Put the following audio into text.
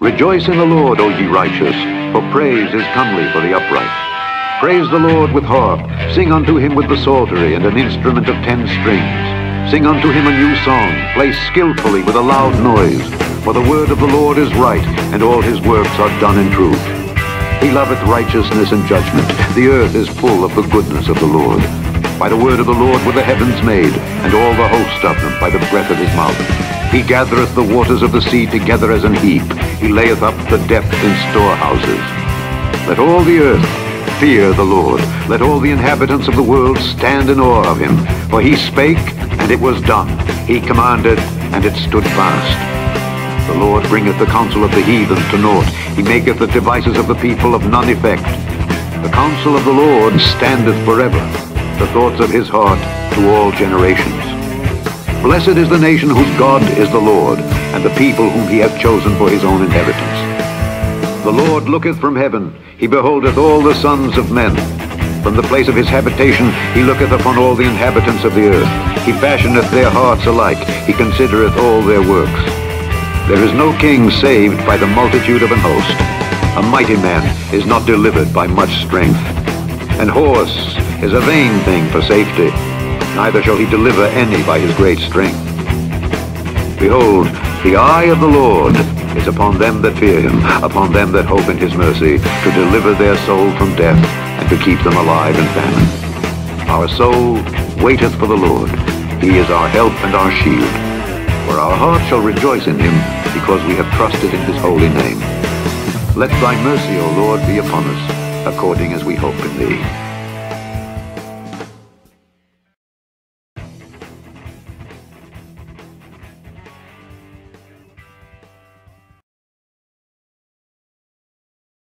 Rejoice in the Lord, O ye righteous, for praise is comely for the upright. Praise the Lord with harp, sing unto him with the psaltery and an instrument of 10 strings. Sing unto him a new song, play skillfully with a loud noise. For the word of the Lord is right, and all his works are done in truth. He loveth righteousness and judgment. The earth is full of the goodness of the Lord. By the word of the Lord were the heavens made, and all the host of them by the breath of his mouth. He gathereth the waters of the sea together as an heap. He layeth up the depth in storehouses. Let all the earth fear the Lord. Let all the inhabitants of the world stand in awe of him. For he spake, and it was done. He commanded, and it stood fast. The Lord bringeth the counsel of the heathen to naught. He maketh the devices of the people of none effect. The counsel of the Lord standeth forever, the thoughts of his heart to all generations. Blessed is the nation whose God is the Lord, and the people whom he hath chosen for his own inheritance. The Lord looketh from heaven, he beholdeth all the sons of men. From the place of his habitation he looketh upon all the inhabitants of the earth. He fashioneth their hearts alike, he considereth all their works. There is no king saved by the multitude of an host. A mighty man is not delivered by much strength. An horse is a vain thing for safety, neither shall he deliver any by his great strength. Behold, the eye of the Lord is upon them that fear him, upon them that hope in his mercy, to deliver their soul from death, and to keep them alive in famine. Our soul waiteth for the Lord. He is our help and our shield. For our heart shall rejoice in him, because we have trusted in his holy name. Let thy mercy, O Lord, be upon us, according as we hope in thee.